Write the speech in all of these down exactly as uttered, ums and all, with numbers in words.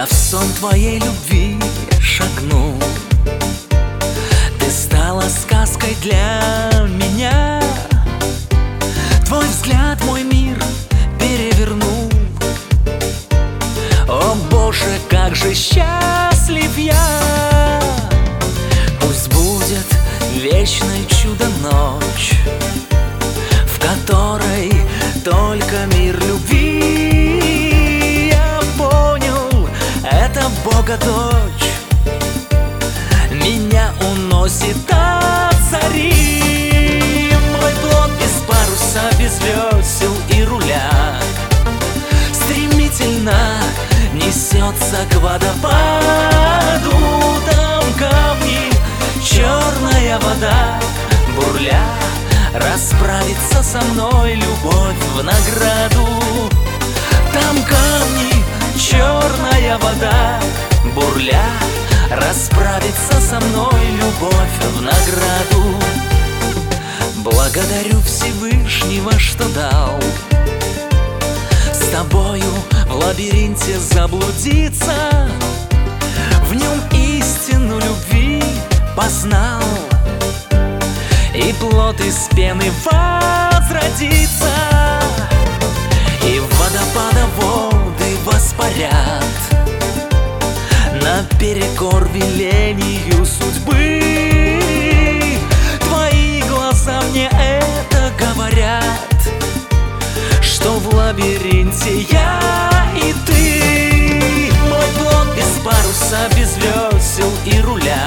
Я в сон твоей любви шагнул. Ты стала сказкой для меня. Твой взгляд мой мир перевернул. О Боже, как же счастлив я! Пусть будет вечной чудо-ночь, в которой только мир любви. Я понял, это Бога дочь, меня уносит от зари. Мой плод без паруса, без весел и руля стремительно несется к водопаду. Там камни, черная вода, бурля, расправится со мной любовь в награду. Там камни, черная вода, бурля, расправится со мной любовь в награду. Благодарю Всевышнего, что дал с тобою в лабиринте заблудиться, в нем истину любви познал, и плод из пены возродится, и водопада воды воспарят наперекор велению судьбы. Твои глаза мне это говорят, что в лабиринте я и ты. Мой плод без паруса, без весел и руля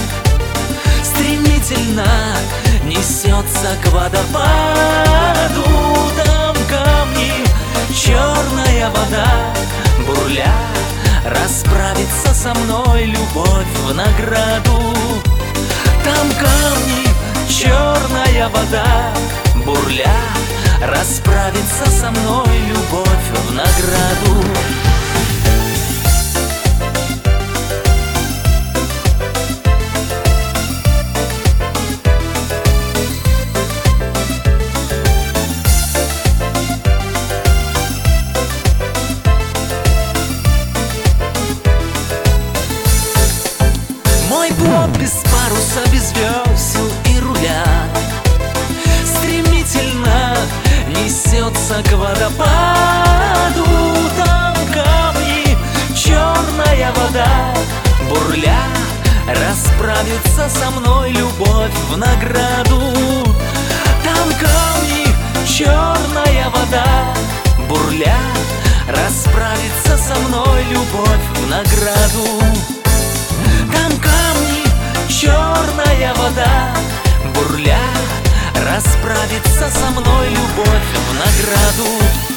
стремительно несется к водопаду. Там камни, черная вода, бурля, расправится со мной любовь в награду. Там камни, черная вода, бурля, расправится со мной любовь в награду. Мой плод без паруса, без весел и руля стремительно несется к водопаду. Там камни, черная вода, бурля, расправится со мной любовь в награду. Там камни, черная вода, бурля, расправится со мной любовь в награду. Там камни, черная вода, бурля, расправится со мной любовь в награду.